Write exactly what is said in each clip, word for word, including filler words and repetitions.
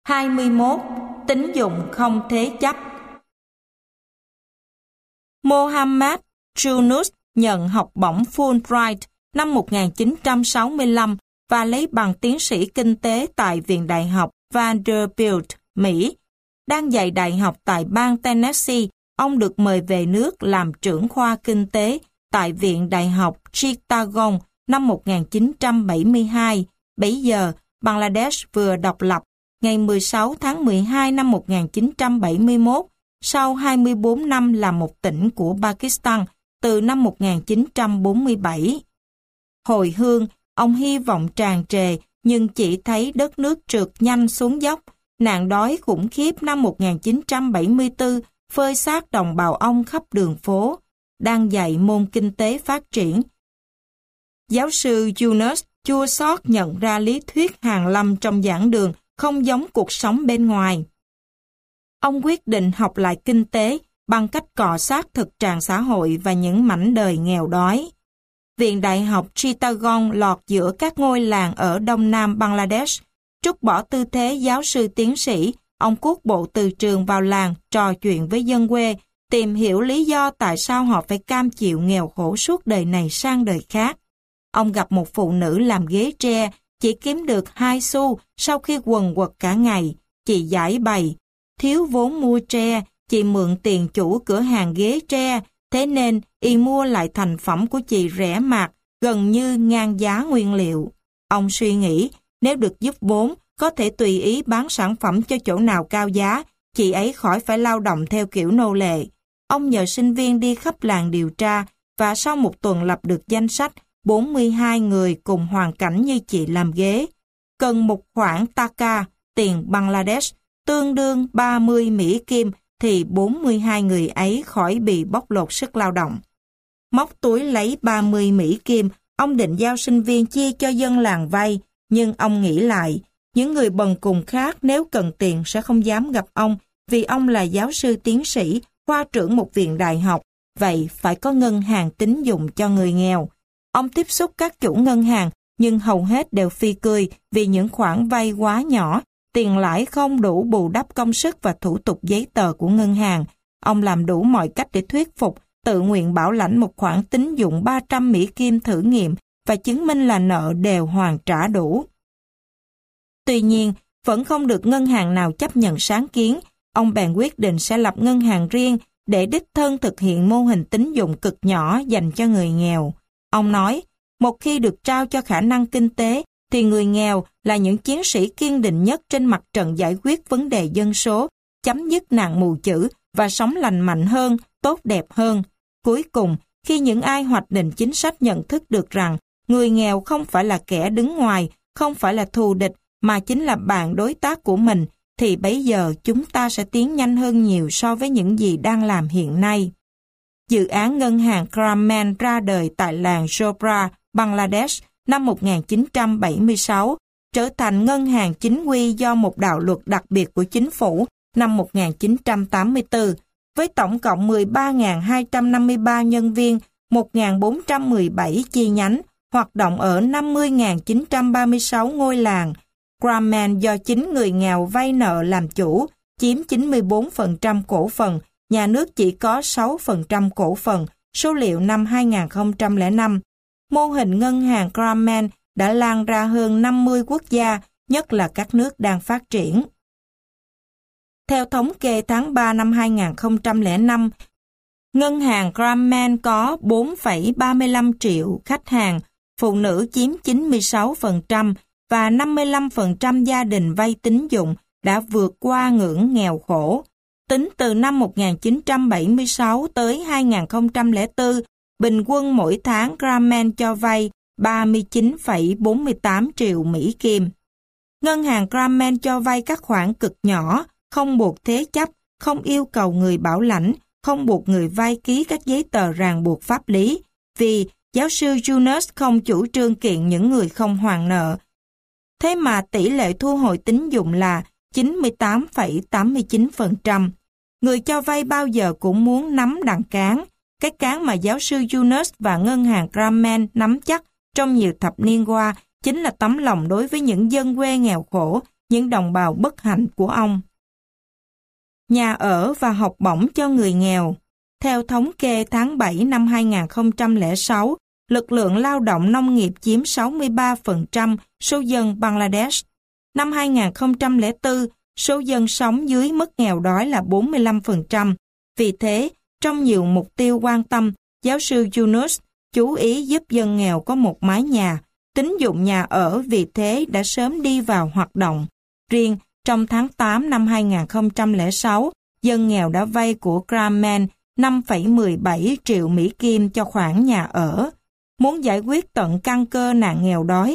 hai mươi mốt. Tín dụng không thế chấp. Mohammad Yunus nhận học bổng Fulbright năm một nghìn chín trăm sáu mươi lăm và lấy bằng tiến sĩ kinh tế tại Viện Đại học Vanderbilt, Mỹ. Đang dạy đại học tại bang Tennessee, ông được mời về nước làm trưởng khoa kinh tế tại Viện Đại học Chittagong năm một nghìn chín trăm bảy mươi hai. Bấy giờ, Bangladesh vừa độc lập. Ngày mười sáu tháng mười hai năm một nghìn chín trăm bảy mươi mốt, sau hai mươi bốn năm là một tỉnh của Pakistan từ năm một nghìn chín trăm bốn mươi bảy. Hồi hương, ông hy vọng tràn trề nhưng chỉ thấy đất nước trượt nhanh xuống dốc. Nạn đói khủng khiếp năm một nghìn chín trăm bảy mươi tư phơi xác đồng bào ông khắp đường phố. Đang dạy môn kinh tế phát triển, giáo sư Yunus chua xót nhận ra lý thuyết hàn lâm trong giảng đường không giống cuộc sống bên ngoài. Ông quyết định học lại kinh tế bằng cách cọ sát thực trạng xã hội và những mảnh đời nghèo đói. Viện Đại học Chittagong lọt giữa các ngôi làng ở đông nam Bangladesh. Trút bỏ tư thế giáo sư tiến sĩ, ông cuốc bộ từ trường vào làng, trò chuyện với dân quê, tìm hiểu lý do tại sao họ phải cam chịu nghèo khổ suốt đời này sang đời khác. Ông gặp một phụ nữ làm ghế tre, chỉ kiếm được hai xu sau khi quần quật cả ngày. Chị giải bày, thiếu vốn mua tre, chị mượn tiền chủ cửa hàng ghế tre, thế nên y mua lại thành phẩm của chị rẻ mạt, gần như ngang giá nguyên liệu. Ông suy nghĩ, nếu được giúp vốn, có thể tùy ý bán sản phẩm cho chỗ nào cao giá, chị ấy khỏi phải lao động theo kiểu nô lệ. Ông nhờ sinh viên đi khắp làng điều tra, và sau một tuần lập được danh sách bốn mươi hai người cùng hoàn cảnh như chị làm ghế. Cần một khoản taka, tiền Bangladesh, tương đương ba mươi Mỹ Kim, thì bốn mươi hai người ấy khỏi bị bóc lột sức lao động. Móc túi lấy ba mươi Mỹ Kim, ông định giao sinh viên chia cho dân làng vay, nhưng ông nghĩ lại, những người bần cùng khác nếu cần tiền sẽ không dám gặp ông, vì ông là giáo sư tiến sĩ, khoa trưởng một viện đại học, vậy phải có ngân hàng tín dụng cho người nghèo. Ông tiếp xúc các chủ ngân hàng, nhưng hầu hết đều phi cười vì những khoản vay quá nhỏ, tiền lãi không đủ bù đắp công sức và thủ tục giấy tờ của ngân hàng. Ông làm đủ mọi cách để thuyết phục, tự nguyện bảo lãnh một khoản tín dụng ba trăm Mỹ Kim thử nghiệm và chứng minh là nợ đều hoàn trả đủ. Tuy nhiên, vẫn không được ngân hàng nào chấp nhận sáng kiến, ông bèn quyết định sẽ lập ngân hàng riêng để đích thân thực hiện mô hình tín dụng cực nhỏ dành cho người nghèo. Ông nói, một khi được trao cho khả năng kinh tế, thì người nghèo là những chiến sĩ kiên định nhất trên mặt trận giải quyết vấn đề dân số, chấm dứt nạn mù chữ và sống lành mạnh hơn, tốt đẹp hơn. Cuối cùng, khi những ai hoạch định chính sách nhận thức được rằng người nghèo không phải là kẻ đứng ngoài, không phải là thù địch, mà chính là bạn đối tác của mình, thì bấy giờ chúng ta sẽ tiến nhanh hơn nhiều so với những gì đang làm hiện nay. Dự án ngân hàng Grameen ra đời tại làng Jopra, Bangladesh năm một nghìn chín trăm bảy mươi sáu, trở thành ngân hàng chính quy do một đạo luật đặc biệt của chính phủ năm một nghìn chín trăm tám mươi tư, với tổng cộng mười ba nghìn hai trăm năm mươi ba nhân viên, một nghìn bốn trăm mười bảy chi nhánh, hoạt động ở năm mươi nghìn chín trăm ba mươi sáu ngôi làng. Grameen do chính người nghèo vay nợ làm chủ, chiếm chín mươi bốn phần trăm cổ phần, nhà nước chỉ có sáu phần trăm cổ phần, số liệu năm hai nghìn không trăm lẻ năm. Mô hình ngân hàng Grameen đã lan ra hơn năm mươi quốc gia, nhất là các nước đang phát triển. Theo thống kê tháng ba năm hai nghìn không trăm lẻ năm, ngân hàng Grameen có bốn phẩy ba mươi lăm triệu khách hàng, phụ nữ chiếm chín mươi sáu phần trăm và năm mươi lăm phần trăm gia đình vay tín dụng đã vượt qua ngưỡng nghèo khổ. Tính từ năm một nghìn chín trăm bảy mươi sáu tới hai nghìn không trăm lẻ bốn, bình quân mỗi tháng Grameen cho vay ba mươi chín phẩy bốn mươi tám triệu Mỹ Kim. Ngân hàng Grameen cho vay các khoản cực nhỏ, không buộc thế chấp, không yêu cầu người bảo lãnh, không buộc người vay ký các giấy tờ ràng buộc pháp lý, vì giáo sư Yunus không chủ trương kiện những người không hoàn nợ. Thế mà tỷ lệ thu hồi tín dụng là chín mươi tám phẩy tám mươi chín phần trăm. Người cho vay bao giờ cũng muốn nắm đằng cán. Cái cán mà giáo sư Yunus và ngân hàng Grameen nắm chắc trong nhiều thập niên qua chính là tấm lòng đối với những dân quê nghèo khổ, những đồng bào bất hạnh của ông. Nhà ở và học bổng cho người nghèo. Theo thống kê tháng bảy năm hai nghìn không trăm lẻ sáu, lực lượng lao động nông nghiệp chiếm sáu mươi ba phần trăm số dân Bangladesh. Năm hai nghìn không trăm lẻ bốn, số dân sống dưới mức nghèo đói là bốn mươi lăm phần trăm. Vì thế, trong nhiều mục tiêu quan tâm, giáo sư Yunus chú ý giúp dân nghèo có một mái nhà. Tín dụng nhà ở vì thế đã sớm đi vào hoạt động. Riêng trong tháng tám năm hai nghìn không trăm lẻ sáu, dân nghèo đã vay của Grameen năm phẩy mười bảy triệu Mỹ Kim cho khoản nhà ở. Muốn giải quyết tận căn cơ nạn nghèo đói,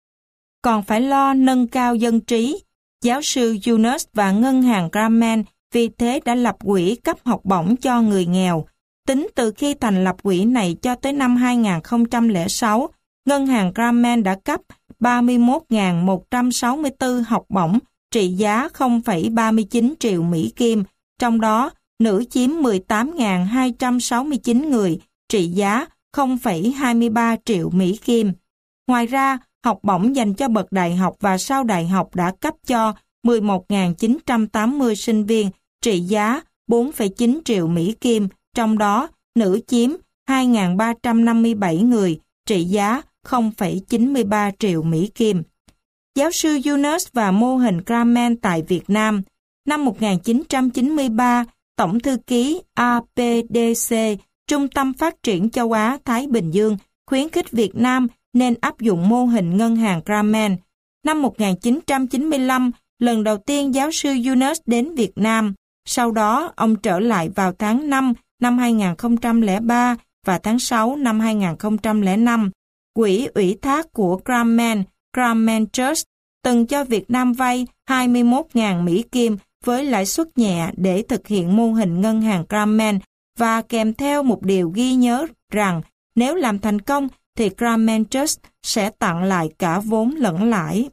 còn phải lo nâng cao dân trí. Giáo sư Yunus và ngân hàng Grameen vì thế đã lập quỹ cấp học bổng cho người nghèo. Tính từ khi thành lập quỹ này cho tới năm hai nghìn không trăm lẻ sáu, ngân hàng Grameen đã cấp ba mươi mốt nghìn một trăm sáu mươi tư học bổng trị giá không phẩy ba mươi chín triệu Mỹ Kim, trong đó nữ chiếm mười tám nghìn hai trăm sáu mươi chín người, trị giá không phẩy hai mươi ba triệu Mỹ Kim. Ngoài ra, học bổng dành cho bậc đại học và sau đại học đã cấp cho mười một nghìn chín trăm tám mươi sinh viên, trị giá bốn phẩy chín triệu Mỹ Kim, trong đó nữ chiếm hai nghìn ba trăm năm mươi bảy người, trị giá không phẩy chín mươi ba triệu Mỹ Kim. Giáo sư Yunus và mô hình Grameen tại Việt Nam. Năm một nghìn chín trăm chín mươi ba, Tổng thư ký a pê đê xê, Trung tâm Phát triển Châu Á-Thái Bình Dương, khuyến khích Việt Nam nên áp dụng mô hình ngân hàng Grameen. Năm một nghìn chín trăm chín mươi lăm, lần đầu tiên giáo sư Yunus đến Việt Nam. Sau đó, ông trở lại vào tháng năm năm hai nghìn không trăm lẻ ba và tháng sáu năm hai nghìn không trăm lẻ năm. Quỹ ủy thác của Grameen, Grameen Trust, từng cho Việt Nam vay hai mươi mốt nghìn Mỹ Kim với lãi suất nhẹ để thực hiện mô hình ngân hàng Grameen và kèm theo một điều ghi nhớ rằng nếu làm thành công thì Grameen Trust sẽ tặng lại cả vốn lẫn lãi.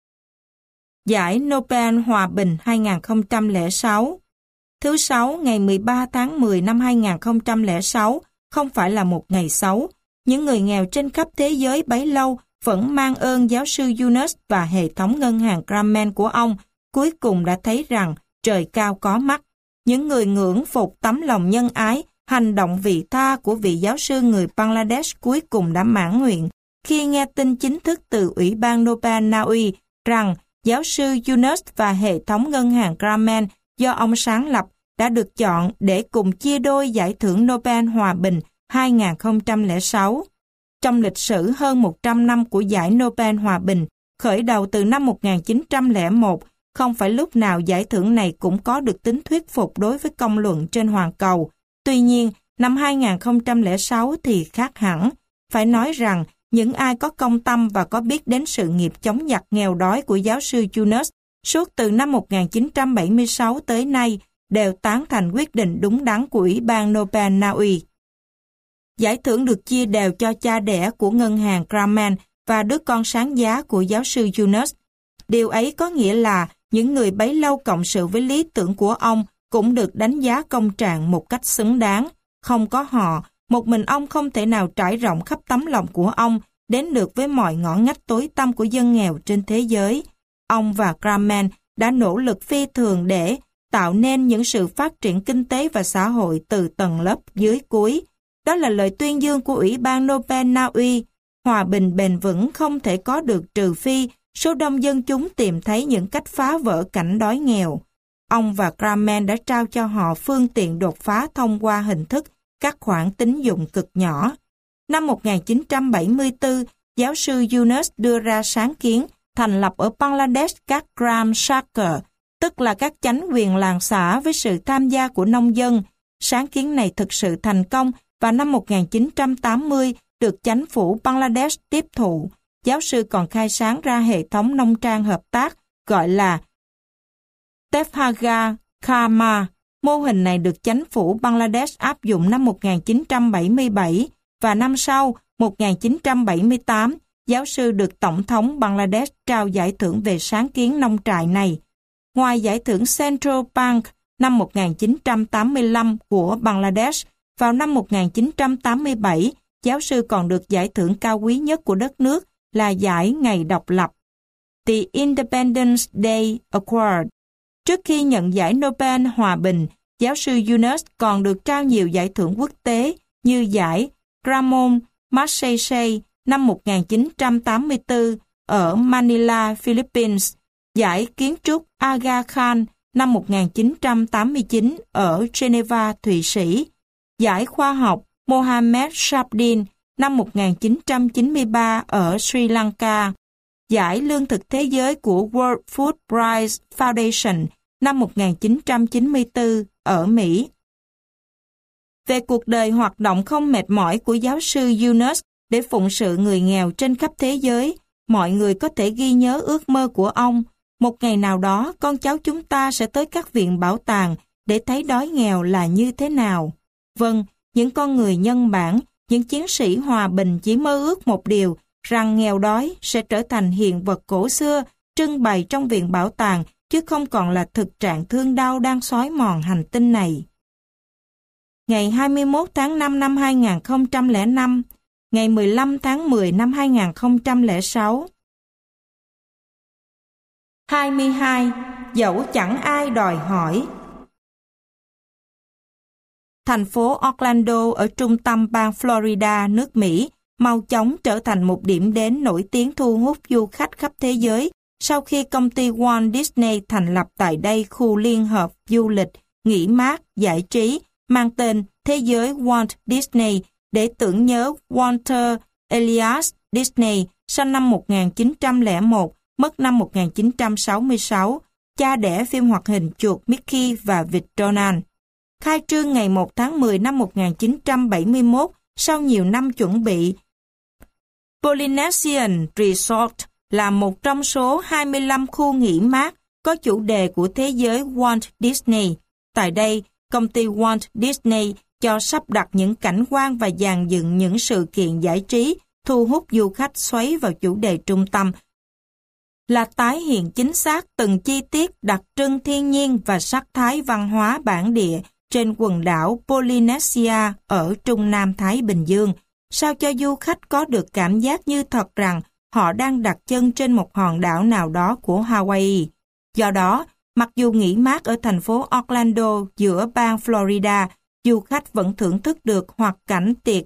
Giải Nobel Hòa bình hai nghìn không trăm lẻ sáu. Thứ Sáu ngày mười ba tháng mười năm hai nghìn không trăm lẻ sáu không phải là một ngày xấu. Những người nghèo trên khắp thế giới bấy lâu vẫn mang ơn giáo sư Yunus và hệ thống ngân hàng Grameen của ông, cuối cùng đã thấy rằng trời cao có mắt. Những người ngưỡng phục tấm lòng nhân ái, hành động vị tha của vị giáo sư người Bangladesh cuối cùng đã mãn nguyện khi nghe tin chính thức từ Ủy ban Nobel Na Uy rằng giáo sư Yunus và hệ thống ngân hàng Grameen do ông sáng lập đã được chọn để cùng chia đôi giải thưởng Nobel Hòa bình hai nghìn không trăm lẻ sáu. Trong lịch sử hơn một trăm năm của giải Nobel Hòa bình, khởi đầu từ năm một nghìn chín trăm lẻ một, không phải lúc nào giải thưởng này cũng có được tính thuyết phục đối với công luận trên hoàn cầu. Tuy nhiên, năm hai nghìn không trăm lẻ sáu thì khác hẳn. Phải nói rằng, những ai có công tâm và có biết đến sự nghiệp chống giặc nghèo đói của giáo sư Yunus suốt từ năm một nghìn chín trăm bảy mươi sáu tới nay đều tán thành quyết định đúng đắn của Ủy ban Nobel Na Uy. Giải thưởng được chia đều cho cha đẻ của ngân hàng Grameen và đứa con sáng giá của giáo sư Yunus. Điều ấy có nghĩa là những người bấy lâu cộng sự với lý tưởng của ông cũng được đánh giá công trạng một cách xứng đáng. Không có họ, một mình ông không thể nào trải rộng khắp tấm lòng của ông đến được với mọi ngõ ngách tối tăm của dân nghèo trên thế giới. Ông và Grameen đã nỗ lực phi thường để tạo nên những sự phát triển kinh tế và xã hội từ tầng lớp dưới cuối. Đó là lời tuyên dương của Ủy ban Nobel Na Uy. Hòa bình bền vững không thể có được trừ phi số đông dân chúng tìm thấy những cách phá vỡ cảnh đói nghèo. Ông và Grameen đã trao cho họ phương tiện đột phá thông qua hình thức các khoản tín dụng cực nhỏ. Năm một nghìn chín trăm bảy mươi tư, giáo sư Yunus đưa ra sáng kiến thành lập ở Bangladesh các Gram Saka, tức là các chánh quyền làng xã với sự tham gia của nông dân. Sáng kiến này thực sự thành công và năm một nghìn chín trăm tám mươi được chính phủ Bangladesh tiếp thụ. Giáo sư còn khai sáng ra hệ thống nông trang hợp tác gọi là Tefhaga Kharma. Mô hình này được chính phủ Bangladesh áp dụng năm một nghìn chín trăm bảy mươi bảy và năm sau, một nghìn chín trăm bảy mươi tám, giáo sư được Tổng thống Bangladesh trao giải thưởng về sáng kiến nông trại này. Ngoài giải thưởng Central Bank năm một nghìn chín trăm tám mươi lăm của Bangladesh, vào năm một nghìn chín trăm tám mươi bảy, giáo sư còn được giải thưởng cao quý nhất của đất nước là giải Ngày Độc lập. The Independence Day Award. Trước khi nhận giải Nobel Hòa bình, giáo sư Yunus còn được trao nhiều giải thưởng quốc tế như giải Ramon Magsaysay năm một nghìn chín trăm tám mươi tư ở Manila, Philippines, giải kiến trúc Aga Khan năm một nghìn chín trăm tám mươi chín ở Geneva, Thụy Sĩ, giải khoa học Mohammed Shabdin năm một nghìn chín trăm chín mươi ba ở Sri Lanka, giải lương thực thế giới của World Food Prize Foundation năm một nghìn chín trăm chín mươi tư ở Mỹ. Về cuộc đời hoạt động không mệt mỏi của giáo sư Yunus để phụng sự người nghèo trên khắp thế giới, mọi người có thể ghi nhớ ước mơ của ông. Một ngày nào đó, con cháu chúng ta sẽ tới các viện bảo tàng để thấy đói nghèo là như thế nào. Vâng, những con người nhân bản, những chiến sĩ hòa bình chỉ mơ ước một điều, rằng nghèo đói sẽ trở thành hiện vật cổ xưa, trưng bày trong viện bảo tàng, chứ không còn là thực trạng thương đau đang xói mòn hành tinh này. Ngày hai mươi mốt tháng năm năm hai nghìn không trăm lẻ năm, ngày mười lăm tháng mười năm hai nghìn không trăm lẻ sáu. hai mươi hai. Dẫu chẳng ai đòi hỏi. Thành phố Orlando ở trung tâm bang Florida, nước Mỹ, mau chóng trở thành một điểm đến nổi tiếng thu hút du khách khắp thế giới sau khi công ty Walt Disney thành lập tại đây khu liên hợp du lịch, nghỉ mát, giải trí mang tên Thế giới Walt Disney để tưởng nhớ Walter Elias Disney, sinh năm một nghìn chín trăm lẻ một, mất năm một nghìn chín trăm sáu mươi sáu, cha đẻ phim hoạt hình chuột Mickey và vịt Donald. Khai trương ngày một tháng mười năm một nghìn chín trăm bảy mươi mốt, sau nhiều năm chuẩn bị. Polynesian Resort là một trong số hai mươi lăm khu nghỉ mát có chủ đề của thế giới Walt Disney. Tại đây, công ty Walt Disney cho sắp đặt những cảnh quan và dàn dựng những sự kiện giải trí thu hút du khách xoáy vào chủ đề trung tâm là tái hiện chính xác từng chi tiết đặc trưng thiên nhiên và sắc thái văn hóa bản địa trên quần đảo Polynesia ở Trung Nam Thái Bình Dương, sao cho du khách có được cảm giác như thật rằng họ đang đặt chân trên một hòn đảo nào đó của Hawaii. Do đó, mặc dù nghỉ mát ở thành phố Orlando giữa bang Florida, du khách vẫn thưởng thức được hoạt cảnh tiệc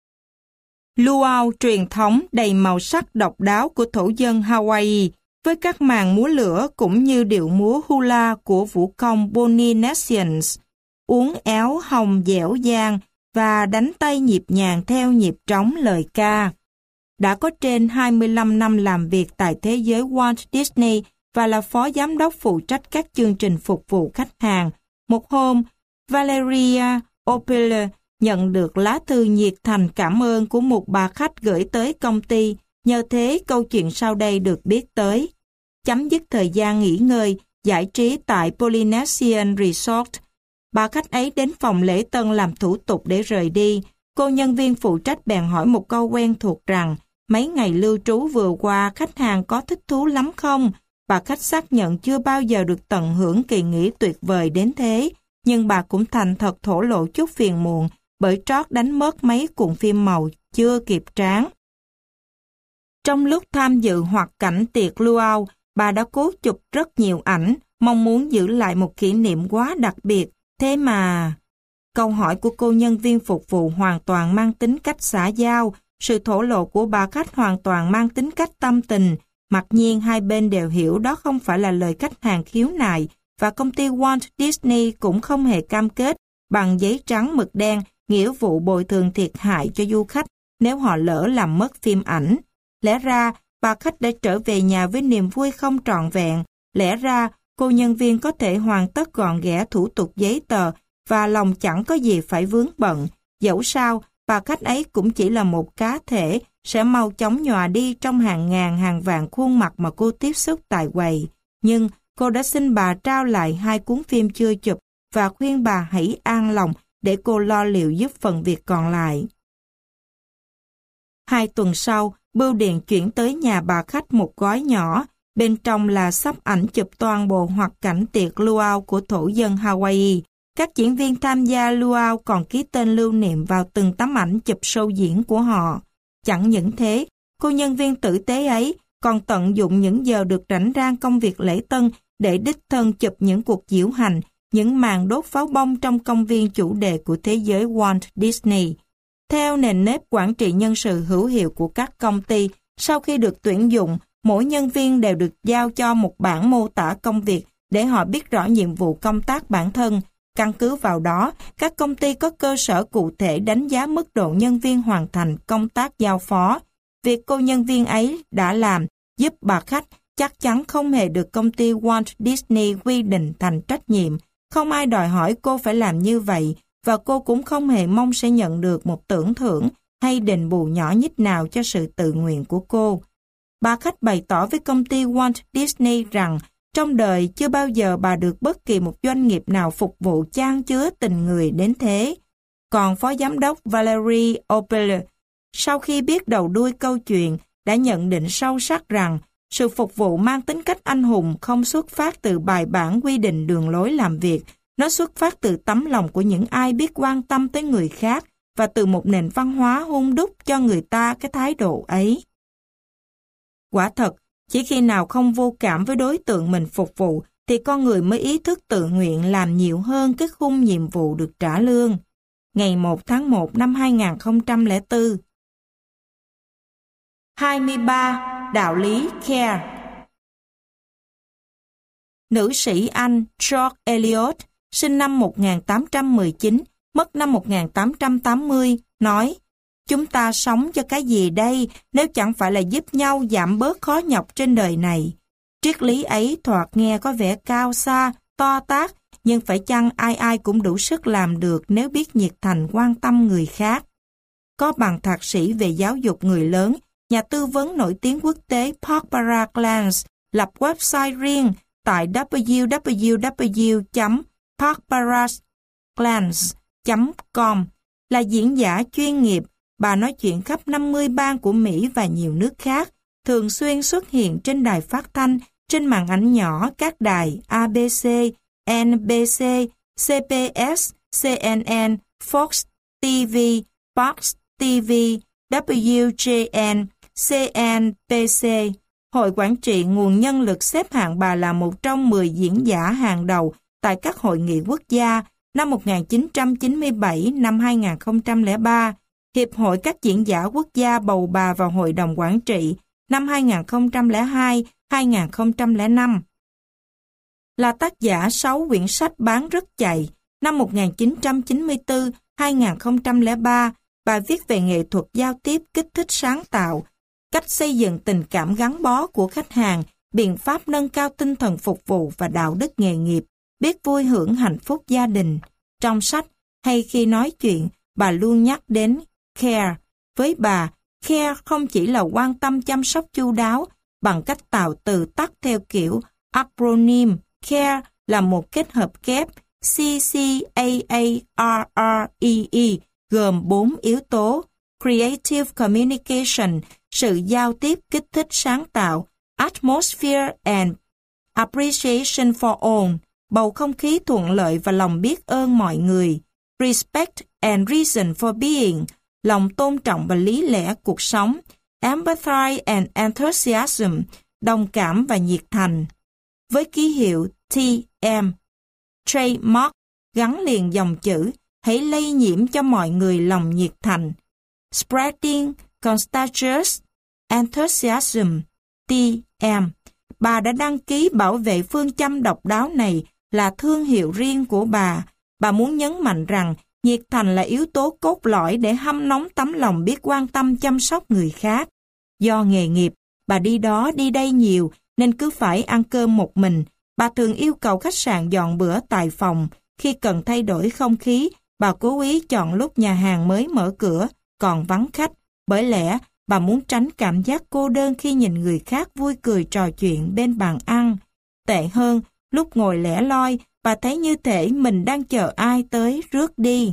luau truyền thống đầy màu sắc độc đáo của thổ dân Hawaii, với các màn múa lửa cũng như điệu múa hula của vũ công Polynesians, uốn éo hồng dẻo dang và đánh tay nhịp nhàng theo nhịp trống lời ca. Đã có trên hai mươi lăm năm làm việc tại thế giới Walt Disney và là phó giám đốc phụ trách các chương trình phục vụ khách hàng. Một hôm, Valeria Opel nhận được lá thư nhiệt thành cảm ơn của một bà khách gửi tới công ty, nhờ thế câu chuyện sau đây được biết tới. Chấm dứt thời gian nghỉ ngơi, giải trí tại Polynesian Resort, bà khách ấy đến phòng lễ tân làm thủ tục để rời đi. Cô nhân viên phụ trách bèn hỏi một câu quen thuộc rằng, mấy ngày lưu trú vừa qua khách hàng có thích thú lắm không? Bà khách xác nhận chưa bao giờ được tận hưởng kỳ nghỉ tuyệt vời đến thế, nhưng bà cũng thành thật thổ lộ chút phiền muộn bởi trót đánh mất mấy cuộn phim màu chưa kịp tráng. Trong lúc tham dự hoạt cảnh tiệc luau, bà đã cố chụp rất nhiều ảnh, mong muốn giữ lại một kỷ niệm quá đặc biệt. Thế mà... Câu hỏi của cô nhân viên phục vụ hoàn toàn mang tính cách xã giao, sự thổ lộ của bà khách hoàn toàn mang tính cách tâm tình. Mặc nhiên hai bên đều hiểu đó không phải là lời khách hàng khiếu nại, và công ty Walt Disney cũng không hề cam kết bằng giấy trắng mực đen nghĩa vụ bồi thường thiệt hại cho du khách nếu họ lỡ làm mất phim ảnh. Lẽ ra, bà khách đã trở về nhà với niềm vui không trọn vẹn. Lẽ ra, cô nhân viên có thể hoàn tất gọn ghẽ thủ tục giấy tờ và lòng chẳng có gì phải vướng bận. Dẫu sao, bà khách ấy cũng chỉ là một cá thể sẽ mau chóng nhòa đi trong hàng ngàn hàng vạn khuôn mặt mà cô tiếp xúc tại quầy. Nhưng cô đã xin bà trao lại hai cuốn phim chưa chụp và khuyên bà hãy an lòng để cô lo liệu giúp phần việc còn lại. Hai tuần sau, bưu điện chuyển tới nhà bà khách một gói nhỏ, bên trong là sắp ảnh chụp toàn bộ hoạt cảnh tiệc luau của thổ dân Hawaii. Các diễn viên tham gia luau còn ký tên lưu niệm vào từng tấm ảnh chụp show diễn của họ. Chẳng những thế, cô nhân viên tử tế ấy còn tận dụng những giờ được rảnh rang công việc lễ tân để đích thân chụp những cuộc diễu hành, những màn đốt pháo bông trong công viên chủ đề của thế giới Walt Disney. Theo nền nếp quản trị nhân sự hữu hiệu của các công ty, sau khi được tuyển dụng, mỗi nhân viên đều được giao cho một bản mô tả công việc để họ biết rõ nhiệm vụ công tác bản thân. Căn cứ vào đó, các công ty có cơ sở cụ thể đánh giá mức độ nhân viên hoàn thành công tác giao phó. Việc cô nhân viên ấy đã làm giúp bà khách chắc chắn không hề được công ty Walt Disney quy định thành trách nhiệm. Không ai đòi hỏi cô phải làm như vậy, và cô cũng không hề mong sẽ nhận được một tưởng thưởng hay đền bù nhỏ nhít nào cho sự tự nguyện của cô. Bà khách bày tỏ với công ty Walt Disney rằng trong đời chưa bao giờ bà được bất kỳ một doanh nghiệp nào phục vụ chan chứa tình người đến thế. Còn phó giám đốc Valerie Opel, sau khi biết đầu đuôi câu chuyện, đã nhận định sâu sắc rằng sự phục vụ mang tính cách anh hùng không xuất phát từ bài bản quy định đường lối làm việc, nó xuất phát từ tấm lòng của những ai biết quan tâm tới người khác và từ một nền văn hóa hun đúc cho người ta cái thái độ ấy. Quả thật, chỉ khi nào không vô cảm với đối tượng mình phục vụ thì con người mới ý thức tự nguyện làm nhiều hơn cái khung nhiệm vụ được trả lương. Ngày một tháng một năm hai nghìn không trăm lẻ bốn. hai mươi ba. Đạo lý Care. Nữ sĩ Anh George Eliot, sinh năm một nghìn tám trăm mười chín, mất năm một nghìn tám trăm tám mươi, nói: chúng ta sống cho cái gì đây nếu chẳng phải là giúp nhau giảm bớt khó nhọc trên đời này. Triết lý ấy thoạt nghe có vẻ cao xa, to tát, nhưng phải chăng ai ai cũng đủ sức làm được nếu biết nhiệt thành quan tâm người khác. Có bằng thạc sĩ về giáo dục người lớn, nhà tư vấn nổi tiếng quốc tế Barbara Clance lập website riêng tại w w w chấm barbara clance chấm com. Là diễn giả chuyên nghiệp, bà nói chuyện khắp năm mươi bang của Mỹ và nhiều nước khác, thường xuyên xuất hiện trên đài phát thanh, trên màn ảnh nhỏ các đài a bê xê, en bê xê, xê pê ét, xê en en, Fox ti vi, Fox ti vi, vê gi en, xê en bê xê. Hội quản trị nguồn nhân lực xếp hạng bà là một trong mười diễn giả hàng đầu tại các hội nghị quốc gia. Năm một nghìn chín trăm chín mươi bảy, năm hai nghìn không trăm lẻ ba, Hiệp hội các diễn giả quốc gia bầu bà vào Hội đồng quản trị năm hai nghìn không trăm lẻ hai đến hai nghìn không trăm lẻ năm. Là tác giả sáu quyển sách bán rất chạy. Năm một nghìn chín trăm chín mươi tư đến hai nghìn không trăm lẻ ba, bà viết về nghệ thuật giao tiếp kích thích sáng tạo, cách xây dựng tình cảm gắn bó của khách hàng, biện pháp nâng cao tinh thần phục vụ và đạo đức nghề nghiệp, biết vui hưởng hạnh phúc gia đình. Trong sách hay khi nói chuyện, bà luôn nhắc đến care. Với bà, care không chỉ là quan tâm chăm sóc chu đáo bằng cách tạo từ tắt theo kiểu acronym. Care là một kết hợp kép C C A A R R E E gồm bốn yếu tố: Creative Communication, sự giao tiếp kích thích sáng tạo, Atmosphere and Appreciation for all, bầu không khí thuận lợi và lòng biết ơn mọi người, Respect and Reason for Being, lòng tôn trọng và lý lẽ cuộc sống, Empathy and Enthusiasm, đồng cảm và nhiệt thành. Với ký hiệu T M, Trademark, gắn liền dòng chữ, hãy lây nhiễm cho mọi người lòng nhiệt thành. Spreading Contagious Enthusiasm, T M. Bà đã đăng ký bảo vệ phương châm độc đáo này là thương hiệu riêng của bà. Bà muốn nhấn mạnh rằng nhiệt thành là yếu tố cốt lõi để hâm nóng tấm lòng biết quan tâm chăm sóc người khác. Do nghề nghiệp, bà đi đó đi đây nhiều nên cứ phải ăn cơm một mình. Bà thường yêu cầu khách sạn dọn bữa tại phòng. Khi cần thay đổi không khí, bà cố ý chọn lúc nhà hàng mới mở cửa, còn vắng khách. Bởi lẽ, bà muốn tránh cảm giác cô đơn khi nhìn người khác vui cười trò chuyện bên bàn ăn. Tệ hơn, lúc ngồi lẻ loi, bà thấy như thể mình đang chờ ai tới rước đi.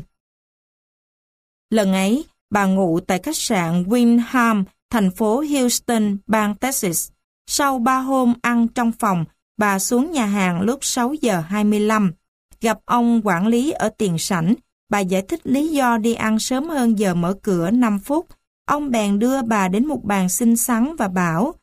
Lần ấy, bà ngủ tại khách sạn Wyndham, thành phố Houston, bang Texas. Sau ba hôm ăn trong phòng, bà xuống nhà hàng lúc sáu giờ hai mươi lăm. Gặp ông quản lý ở tiền sảnh, bà giải thích lý do đi ăn sớm hơn giờ mở cửa năm phút. Ông bèn đưa bà đến một bàn xinh xắn và bảo: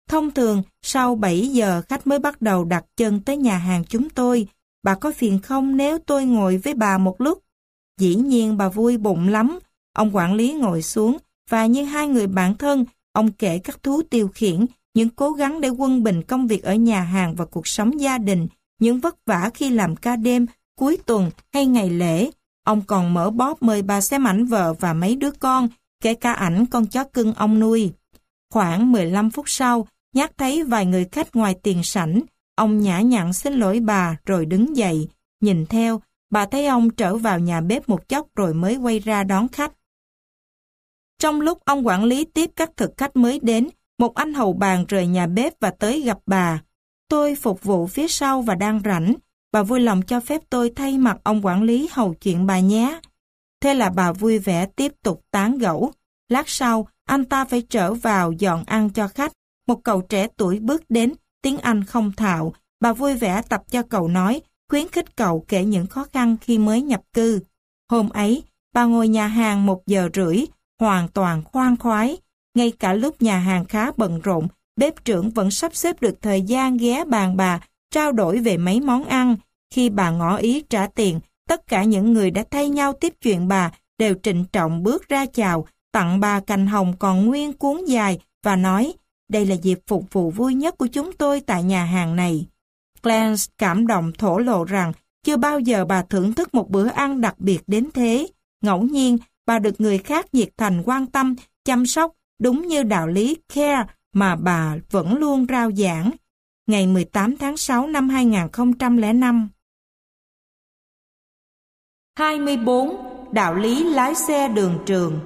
Thông thường, sau bảy giờ khách mới bắt đầu đặt chân tới nhà hàng chúng tôi. Bà có phiền không nếu tôi ngồi với bà một lúc? Dĩ nhiên bà vui bụng lắm. Ông quản lý ngồi xuống và như hai người bạn thân, ông kể các thú tiêu khiển, những cố gắng để quân bình công việc ở nhà hàng và cuộc sống gia đình, những vất vả khi làm ca đêm, cuối tuần hay ngày lễ. Ông còn mở bóp mời bà xem ảnh vợ và mấy đứa con, kể cả ảnh con chó cưng ông nuôi. Khoảng mười lăm phút sau, nhát thấy vài người khách ngoài tiền sảnh, ông nhã nhặn xin lỗi bà rồi đứng dậy. Nhìn theo, bà thấy ông trở vào nhà bếp một chốc rồi mới quay ra đón khách. Trong lúc ông quản lý tiếp các thực khách mới đến, một anh hầu bàn rời nhà bếp và tới gặp bà. Tôi phục vụ phía sau và đang rảnh. Bà vui lòng cho phép tôi thay mặt ông quản lý hầu chuyện bà nhé. Thế là bà vui vẻ tiếp tục tán gẫu. Lát sau, anh ta phải trở vào dọn ăn cho khách. Một cậu trẻ tuổi bước đến, tiếng Anh không thạo. Bà vui vẻ tập cho cậu nói, khuyến khích cậu kể những khó khăn khi mới nhập cư. Hôm ấy, bà ngồi nhà hàng một giờ rưỡi, hoàn toàn khoan khoái. Ngay cả lúc nhà hàng khá bận rộn, bếp trưởng vẫn sắp xếp được thời gian ghé bàn bà, trao đổi về mấy món ăn. Khi bà ngỏ ý trả tiền, tất cả những người đã thay nhau tiếp chuyện bà đều trịnh trọng bước ra chào, tặng bà cành hồng còn nguyên cuốn dài và nói, đây là dịp phục vụ vui nhất của chúng tôi tại nhà hàng này. Clarence cảm động thổ lộ rằng chưa bao giờ bà thưởng thức một bữa ăn đặc biệt đến thế. Ngẫu nhiên, bà được người khác nhiệt thành quan tâm, chăm sóc, đúng như đạo lý care mà bà vẫn luôn rao giảng. Ngày mười tám tháng sáu năm hai nghìn không trăm lẻ năm. hai mươi bốn. Đạo lý lái xe đường trường.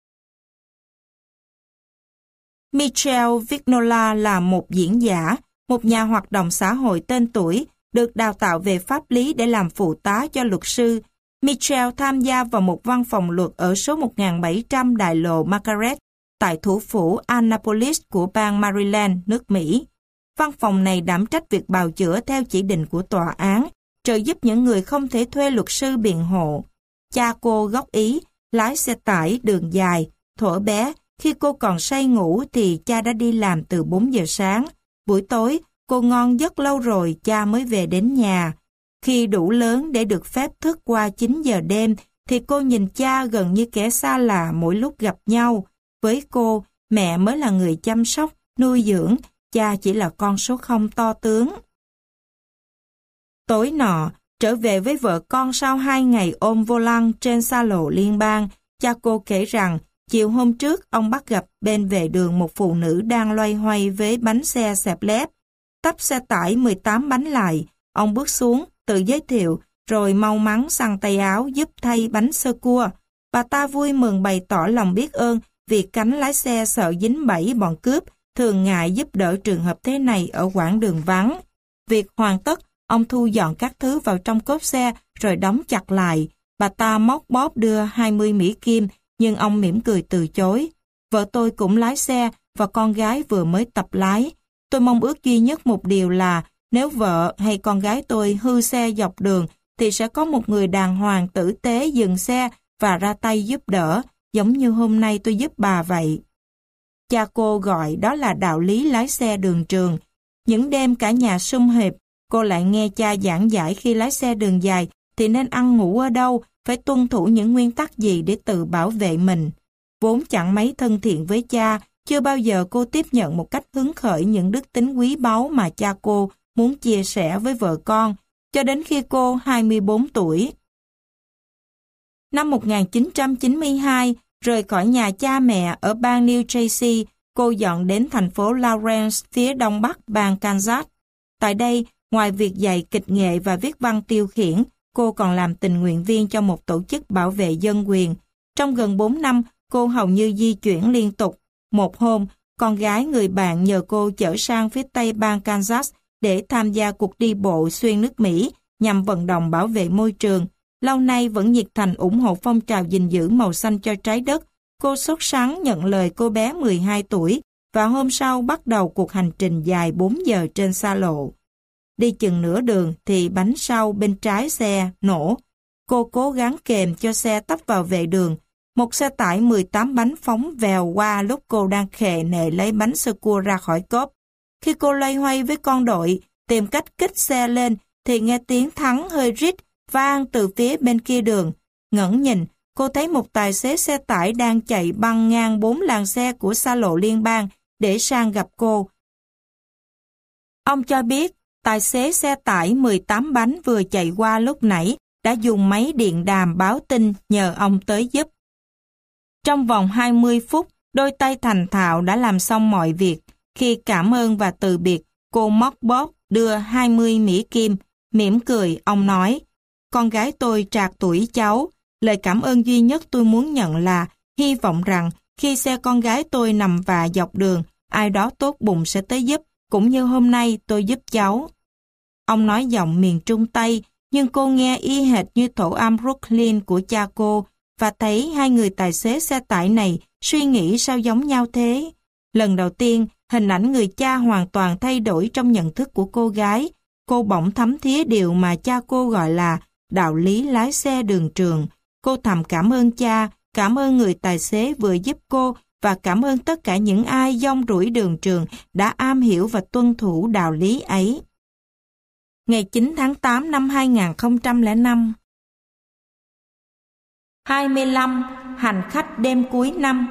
Michel Vignola là một diễn giả, một nhà hoạt động xã hội tên tuổi, được đào tạo về pháp lý để làm phụ tá cho luật sư. Michel tham gia vào một văn phòng luật ở số một nghìn bảy trăm đại lộ Margaret, tại thủ phủ Annapolis của bang Maryland, nước Mỹ. Văn phòng này đảm trách việc bào chữa theo chỉ định của tòa án, trợ giúp những người không thể thuê luật sư biện hộ. Cha cô góp ý, lái xe tải đường dài, thuở bé, khi cô còn say ngủ thì cha đã đi làm từ bốn giờ sáng. Buổi tối, cô ngon giấc lâu rồi cha mới về đến nhà. Khi đủ lớn để được phép thức qua chín giờ đêm, thì cô nhìn cha gần như kẻ xa lạ mỗi lúc gặp nhau. Với cô, mẹ mới là người chăm sóc, nuôi dưỡng, cha chỉ là con số không to tướng. Tối nọ, trở về với vợ con sau hai ngày ôm vô lăng trên xa lộ liên bang, cha cô kể rằng chiều hôm trước ông bắt gặp bên vệ đường một phụ nữ đang loay hoay với bánh xe xẹp lép. Tấp xe tải mười tám bánh lại, ông bước xuống, tự giới thiệu, rồi mau mắn xăng tay áo giúp thay bánh sơ cua. Bà ta vui mừng bày tỏ lòng biết ơn vì cánh lái xe sợ dính bẫy bọn cướp, thường ngại giúp đỡ trường hợp thế này ở quãng đường vắng. Việc hoàn tất, ông thu dọn các thứ vào trong cốp xe rồi đóng chặt lại. Bà ta móc bóp đưa hai mươi Mỹ Kim, nhưng ông mỉm cười từ chối. Vợ tôi cũng lái xe và con gái vừa mới tập lái. Tôi mong ước duy nhất một điều là nếu vợ hay con gái tôi hư xe dọc đường thì sẽ có một người đàng hoàng tử tế dừng xe và ra tay giúp đỡ, giống như hôm nay tôi giúp bà vậy. Cha cô gọi đó là đạo lý lái xe đường trường. Những đêm cả nhà sum họp, cô lại nghe cha giảng giải khi lái xe đường dài thì nên ăn ngủ ở đâu, phải tuân thủ những nguyên tắc gì để tự bảo vệ mình. Vốn chẳng mấy thân thiện với cha, chưa bao giờ cô tiếp nhận một cách hứng khởi những đức tính quý báu mà cha cô muốn chia sẻ với vợ con, cho đến khi cô hai mươi bốn tuổi. Năm một nghìn chín trăm chín mươi hai, rời khỏi nhà cha mẹ ở bang New Jersey, cô dọn đến thành phố Lawrence phía đông bắc bang Kansas. Tại đây, ngoài việc dạy kịch nghệ và viết văn tiêu khiển, cô còn làm tình nguyện viên cho một tổ chức bảo vệ dân quyền. Trong gần bốn năm, cô hầu như di chuyển liên tục. Một hôm, con gái người bạn nhờ cô chở sang phía tây bang Kansas để tham gia cuộc đi bộ xuyên nước Mỹ nhằm vận động bảo vệ môi trường. Lâu nay vẫn nhiệt thành ủng hộ phong trào gìn giữ màu xanh cho trái đất. Cô sốt sắng nhận lời cô bé mười hai tuổi và hôm sau bắt đầu cuộc hành trình dài bốn giờ trên xa lộ. Đi chừng nửa đường thì bánh sau bên trái xe nổ. Cô cố gắng kềm cho xe tấp vào vệ đường. Một xe tải mười tám bánh phóng vèo qua lúc cô đang khề nệ lấy bánh sơ cua ra khỏi cốp. Khi cô loay hoay với con đội, tìm cách kích xe lên, thì nghe tiếng thắng hơi rít vang từ phía bên kia đường. Ngẩng nhìn, cô thấy một tài xế xe tải đang chạy băng ngang bốn làn xe của xa lộ liên bang để sang gặp cô. Ông cho biết, tài xế xe tải mười tám bánh vừa chạy qua lúc nãy đã dùng máy điện đàm báo tin nhờ ông tới giúp. Trong vòng hai mươi phút, đôi tay thành thạo đã làm xong mọi việc. Khi cảm ơn và từ biệt, cô móc bóp đưa hai mươi Mỹ Kim. Mỉm cười, ông nói, con gái tôi trạc tuổi cháu. Lời cảm ơn duy nhất tôi muốn nhận là hy vọng rằng khi xe con gái tôi nằm vạ dọc đường, ai đó tốt bụng sẽ tới giúp, cũng như hôm nay tôi giúp cháu. Ông nói giọng miền Trung Tây, nhưng cô nghe y hệt như thổ am Brooklyn của cha cô, và thấy hai người tài xế xe tải này suy nghĩ sao giống nhau thế. Lần đầu tiên, hình ảnh người cha hoàn toàn thay đổi trong nhận thức của cô gái. Cô bỗng thấm thía điều mà cha cô gọi là đạo lý lái xe đường trường. Cô thầm cảm ơn cha, cảm ơn người tài xế vừa giúp cô và cảm ơn tất cả những ai dông rủi đường trường đã am hiểu và tuân thủ đạo lý ấy. Ngày chín tháng tám năm hai nghìn không trăm lẻ năm. hai mươi lăm. Hành khách đêm cuối năm.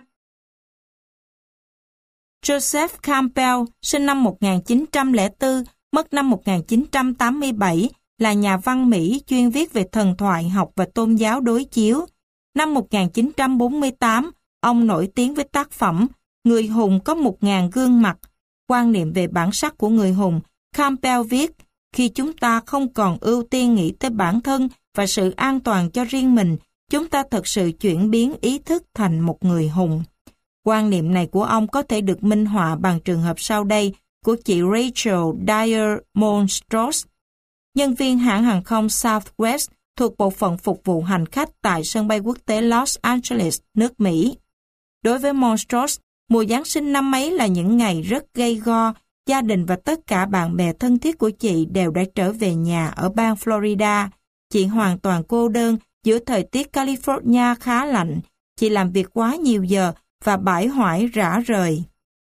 Joseph Campbell, sinh năm một nghìn chín trăm lẻ bốn, mất năm một nghìn chín trăm tám mươi bảy, là nhà văn Mỹ chuyên viết về thần thoại, học và tôn giáo đối chiếu. Năm một nghìn chín trăm bốn mươi tám, ông nổi tiếng với tác phẩm Người hùng có một ngàn gương mặt. Quan niệm về bản sắc của người hùng, Campbell viết, khi chúng ta không còn ưu tiên nghĩ tới bản thân và sự an toàn cho riêng mình, chúng ta thật sự chuyển biến ý thức thành một người hùng. Quan niệm này của ông có thể được minh họa bằng trường hợp sau đây của chị Rachel Dyer Monstrose, nhân viên hãng hàng không Southwest thuộc bộ phận phục vụ hành khách tại sân bay quốc tế Los Angeles, nước Mỹ. Đối với Monstrose, mùa Giáng sinh năm ấy là những ngày rất gay go. Gia đình và tất cả bạn bè thân thiết của chị đều đã trở về nhà ở bang Florida. Chị hoàn toàn cô đơn giữa thời tiết California khá lạnh. Chị làm việc quá nhiều giờ và bãi hoải rã rời.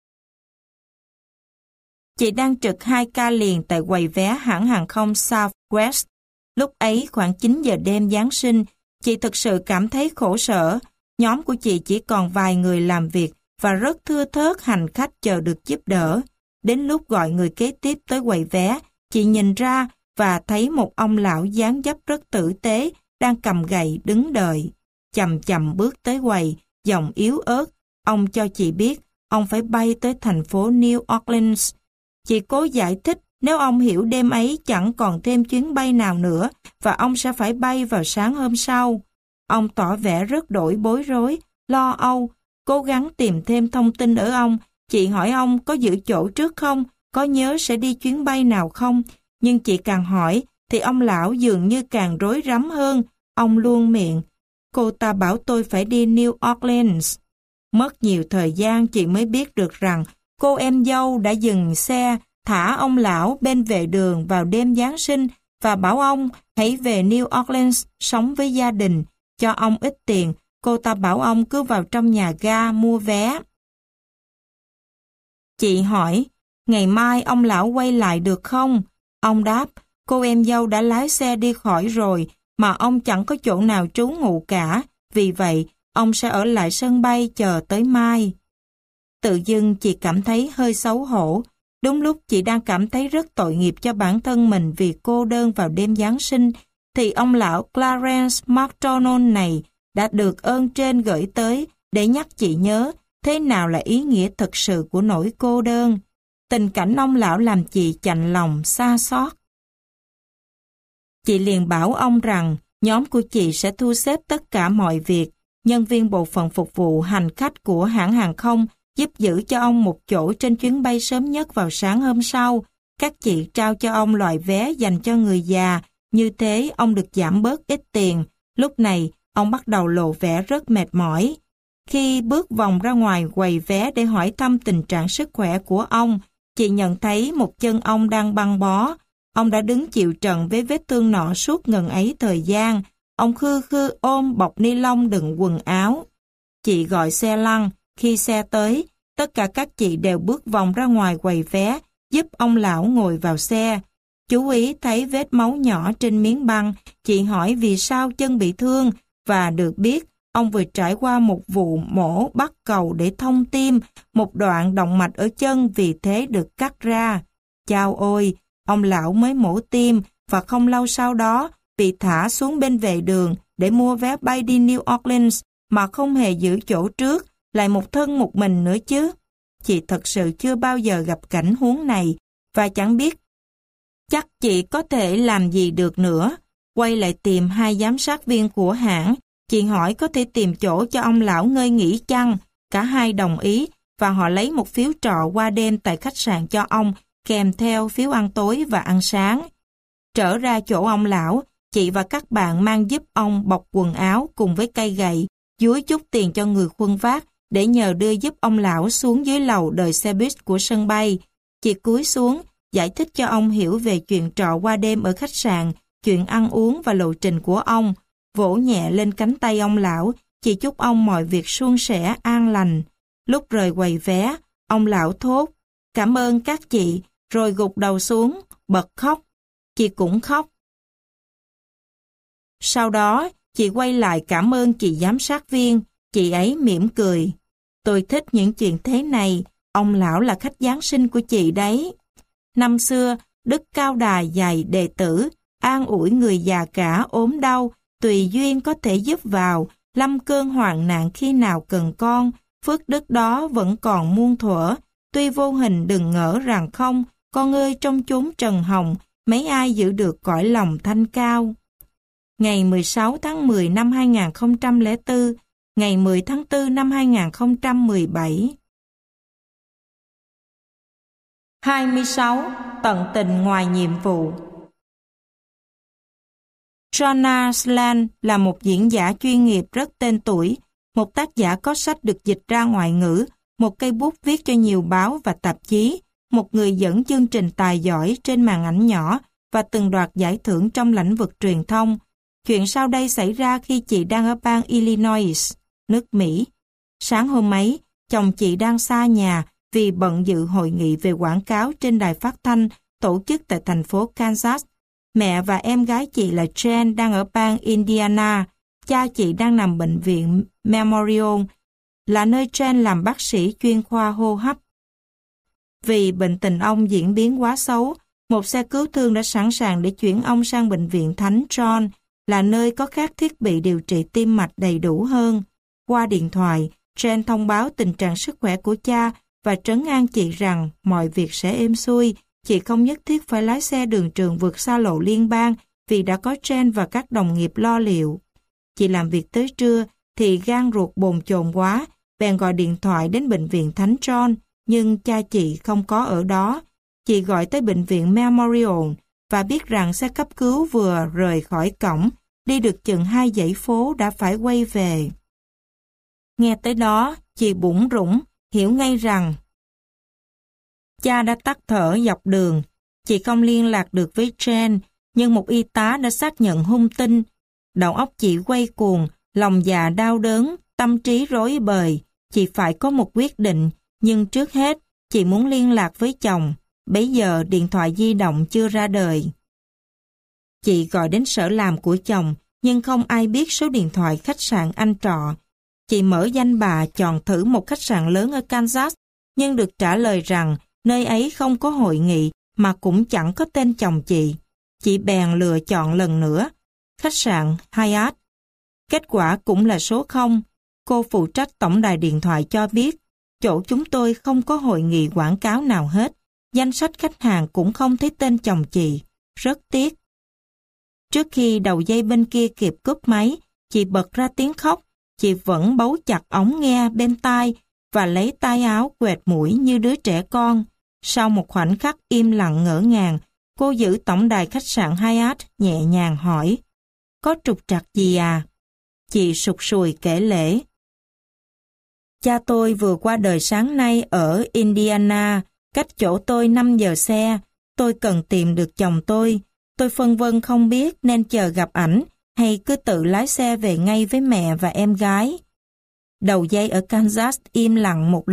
Chị đang trực hai ca liền tại quầy vé hãng hàng không Southwest. Lúc ấy khoảng chín giờ đêm Giáng sinh, chị thực sự cảm thấy khổ sở. Nhóm của chị chỉ còn vài người làm việc và rất thưa thớt hành khách chờ được giúp đỡ. Đến lúc gọi người kế tiếp tới quầy vé, chị nhìn ra và thấy một ông lão dáng dấp rất tử tế đang cầm gậy đứng đợi. Chậm chậm bước tới quầy, giọng yếu ớt. Ông cho chị biết ông phải bay tới thành phố New Orleans. Chị cố giải thích nếu ông hiểu đêm ấy chẳng còn thêm chuyến bay nào nữa và ông sẽ phải bay vào sáng hôm sau. Ông tỏ vẻ rất đổi bối rối, lo âu, cố gắng tìm thêm thông tin ở ông. Chị hỏi ông có giữ chỗ trước không, có nhớ sẽ đi chuyến bay nào không, nhưng chị càng hỏi thì ông lão dường như càng rối rắm hơn. Ông luôn miệng, cô ta bảo tôi phải đi New Orleans. Mất nhiều thời gian chị mới biết được rằng cô em dâu đã dừng xe, thả ông lão bên vệ đường vào đêm Giáng sinh và bảo ông hãy về New Orleans sống với gia đình, cho ông ít tiền. Cô ta bảo ông cứ vào trong nhà ga mua vé. Chị hỏi, ngày mai ông lão quay lại được không? Ông đáp, cô em dâu đã lái xe đi khỏi rồi, mà ông chẳng có chỗ nào trú ngụ cả, vì vậy ông sẽ ở lại sân bay chờ tới mai. Tự dưng chị cảm thấy hơi xấu hổ. Đúng lúc chị đang cảm thấy rất tội nghiệp cho bản thân mình vì cô đơn vào đêm Giáng sinh, thì ông lão Clarence McDonald này đã được ơn trên gửi tới để nhắc chị nhớ thế nào là ý nghĩa thực sự của nỗi cô đơn. Tình cảnh ông lão làm chị chạnh lòng, xa xót. Chị liền bảo ông rằng nhóm của chị sẽ thu xếp tất cả mọi việc. Nhân viên bộ phận phục vụ hành khách của hãng hàng không giúp giữ cho ông một chỗ trên chuyến bay sớm nhất vào sáng hôm sau. Các chị trao cho ông loại vé dành cho người già, như thế ông được giảm bớt ít tiền. Lúc này, ông bắt đầu lộ vẻ rất mệt mỏi. Khi bước vòng ra ngoài quầy vé để hỏi thăm tình trạng sức khỏe của ông, chị nhận thấy một chân ông đang băng bó. Ông đã đứng chịu trận với vết thương nọ suốt ngần ấy thời gian. Ông khư khư ôm bọc ni lông đựng quần áo. Chị gọi xe lăn. Khi xe tới, Tất cả các chị đều bước vòng ra ngoài quầy vé, giúp ông lão ngồi vào xe. Chú ý thấy vết máu nhỏ trên miếng băng, chị hỏi vì sao chân bị thương, và được biết ông vừa trải qua một vụ mổ bắt cầu để thông tim, một đoạn động mạch ở chân vì thế được cắt ra. Chao ôi, ông lão mới mổ tim và không lâu sau đó bị thả xuống bên vệ đường để mua vé bay đi New Orleans mà không hề giữ chỗ trước, lại một thân một mình nữa chứ. Chị thật sự chưa bao giờ gặp cảnh huống này và chẳng biết chắc chị có thể làm gì được nữa. Quay lại tìm hai giám sát viên của hãng, chị hỏi có thể tìm chỗ cho ông lão ngơi nghỉ chăng. Cả hai đồng ý và họ lấy một phiếu trọ qua đêm tại khách sạn cho ông, kèm theo phiếu ăn tối và ăn sáng. Trở ra chỗ ông lão, chị và các bạn mang giúp ông bọc quần áo cùng với cây gậy, dúi chút tiền cho người khuân vác để nhờ đưa giúp ông lão xuống dưới lầu đợi xe buýt của sân bay. Chị cúi xuống, giải thích cho ông hiểu về chuyện trọ qua đêm ở khách sạn, chuyện ăn uống và lộ trình của ông. Vỗ nhẹ lên cánh tay ông lão, chị chúc ông mọi việc suôn sẻ, an lành. Lúc rời quầy vé, ông lão thốt, cảm ơn các chị, rồi gục đầu xuống, bật khóc. Chị cũng khóc. Sau đó, chị quay lại cảm ơn chị giám sát viên, chị ấy mỉm cười. Tôi thích những chuyện thế này, ông lão là khách Giáng sinh của chị đấy. Năm xưa, Đức Cao Đài dạy đệ tử, an ủi người già cả ốm đau, tùy duyên có thể giúp vào, lâm cơn hoạn nạn khi nào cần con, phước đức đó vẫn còn muôn thuở, tuy vô hình đừng ngỡ rằng không, con ơi trong chốn trần hồng, mấy ai giữ được cõi lòng thanh cao. Ngày mười sáu tháng mười năm hai nghìn không trăm lẻ bốn, ngày mười tháng tư năm hai nghìn không trăm mười bảy. hai mươi sáu. Tận tình ngoài nhiệm vụ. Jonah Slant là một diễn giả chuyên nghiệp rất tên tuổi, một tác giả có sách được dịch ra ngoại ngữ, một cây bút viết cho nhiều báo và tạp chí, một người dẫn chương trình tài giỏi trên màn ảnh nhỏ và từng đoạt giải thưởng trong lĩnh vực truyền thông. Chuyện sau đây xảy ra khi chị đang ở bang Illinois, nước Mỹ. Sáng hôm ấy, chồng chị đang xa nhà vì bận dự hội nghị về quảng cáo trên đài phát thanh tổ chức tại thành phố Kansas. Mẹ và em gái chị là Jen đang ở bang Indiana. Cha chị đang nằm bệnh viện Memorial, là nơi Jen làm bác sĩ chuyên khoa hô hấp. Vì bệnh tình ông diễn biến quá xấu, một xe cứu thương đã sẵn sàng để chuyển ông sang bệnh viện Thánh John, là nơi có các thiết bị điều trị tim mạch đầy đủ hơn. Qua điện thoại, Jen thông báo tình trạng sức khỏe của cha và trấn an chị rằng mọi việc sẽ êm xuôi, chị không nhất thiết phải lái xe đường trường vượt xa lộ liên bang vì đã có Jen và các đồng nghiệp lo liệu. Chị làm việc tới trưa thì gan ruột bồn chồn quá, bèn gọi điện thoại đến bệnh viện Thánh John, nhưng cha chị không có ở đó. Chị gọi tới bệnh viện Memorial và biết rằng xe cấp cứu vừa rời khỏi cổng, đi được chừng hai dãy phố đã phải quay về. Nghe tới đó, chị bủn rủn, hiểu ngay rằng cha đã tắt thở dọc đường. Chị không liên lạc được với Jen, nhưng một y tá đã xác nhận hung tin. Đầu óc chị quay cuồng, lòng dạ đau đớn, tâm trí rối bời. Chị phải có một quyết định, nhưng trước hết, chị muốn liên lạc với chồng. Bấy giờ điện thoại di động chưa ra đời. Chị gọi đến sở làm của chồng, nhưng không ai biết số điện thoại khách sạn anh trọ. Chị mở danh bạ chọn thử một khách sạn lớn ở Kansas, nhưng được trả lời rằng nơi ấy không có hội nghị mà cũng chẳng có tên chồng chị. Chị bèn lựa chọn lần nữa, khách sạn Hyatt. Kết quả cũng là số không. Cô phụ trách tổng đài điện thoại cho biết, chỗ chúng tôi không có hội nghị quảng cáo nào hết. Danh sách khách hàng cũng không thấy tên chồng chị. Rất tiếc. Trước khi đầu dây bên kia kịp cúp máy, chị bật ra tiếng khóc. Chị vẫn bấu chặt ống nghe bên tai và lấy tay áo quệt mũi như đứa trẻ con. Sau một khoảnh khắc im lặng ngỡ ngàng, cô giữ tổng đài khách sạn Hyatt nhẹ nhàng hỏi, có trục trặc gì à? Chị sụt sùi kể lể. Cha tôi vừa qua đời sáng nay ở Indiana, cách chỗ tôi năm giờ xe. Tôi cần tìm được chồng tôi. Tôi phân vân không biết nên chờ gặp ảnh hay cứ tự lái xe về ngay với mẹ và em gái. Đầu dây ở Kansas im lặng một lúc,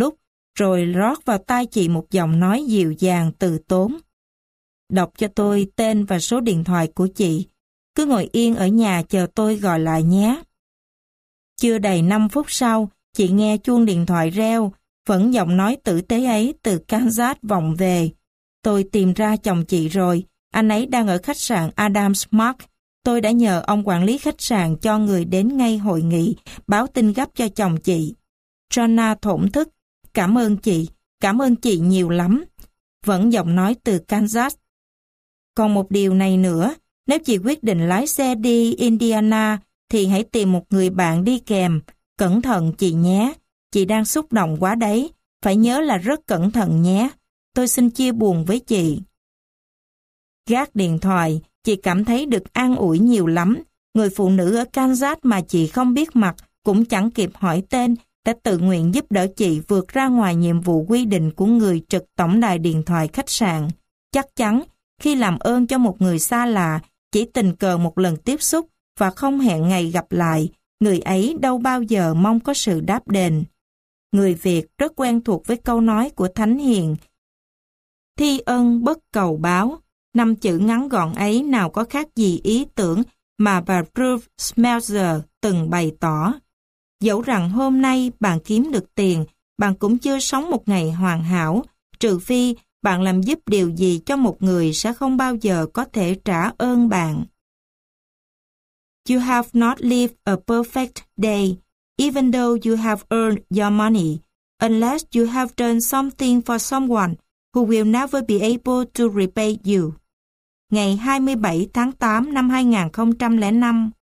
rồi rót vào tai chị một giọng nói dịu dàng từ tốn. Đọc cho tôi tên và số điện thoại của chị. Cứ ngồi yên ở nhà chờ tôi gọi lại nhé. Chưa đầy năm phút sau, chị nghe chuông điện thoại reo, vẫn giọng nói tử tế ấy từ Kansas vọng về. Tôi tìm ra chồng chị rồi, anh ấy đang ở khách sạn Adams Mark. Tôi đã nhờ ông quản lý khách sạn cho người đến ngay hội nghị, báo tin gấp cho chồng chị. Jonna thổn thức, cảm ơn chị, cảm ơn chị nhiều lắm. Vẫn giọng nói từ Kansas. Còn một điều này nữa, nếu chị quyết định lái xe đi Indiana, thì hãy tìm một người bạn đi kèm. Cẩn thận chị nhé, chị đang xúc động quá đấy, phải nhớ là rất cẩn thận nhé. Tôi xin chia buồn với chị. Gác điện thoại, chị cảm thấy được an ủi nhiều lắm. Người phụ nữ ở Kansas mà chị không biết mặt, cũng chẳng kịp hỏi tên, đã tự nguyện giúp đỡ chị vượt ra ngoài nhiệm vụ quy định của người trực tổng đài điện thoại khách sạn. Chắc chắn, khi làm ơn cho một người xa lạ, chỉ tình cờ một lần tiếp xúc và không hẹn ngày gặp lại, người ấy đâu bao giờ mong có sự đáp đền. Người Việt rất quen thuộc với câu nói của Thánh Hiền: thi ân bất cầu báo. Năm chữ ngắn gọn ấy nào có khác gì ý tưởng mà bà Ruth Smeltzer từng bày tỏ. Dẫu rằng hôm nay bạn kiếm được tiền, bạn cũng chưa sống một ngày hoàn hảo, trừ phi bạn làm giúp điều gì cho một người sẽ không bao giờ có thể trả ơn bạn. You have not lived a perfect day, even though you have earned your money, unless you have done something for someone who will never be able to repay you. Ngày hai mươi bảy tháng tám năm hai nghìn không trăm lẻ năm.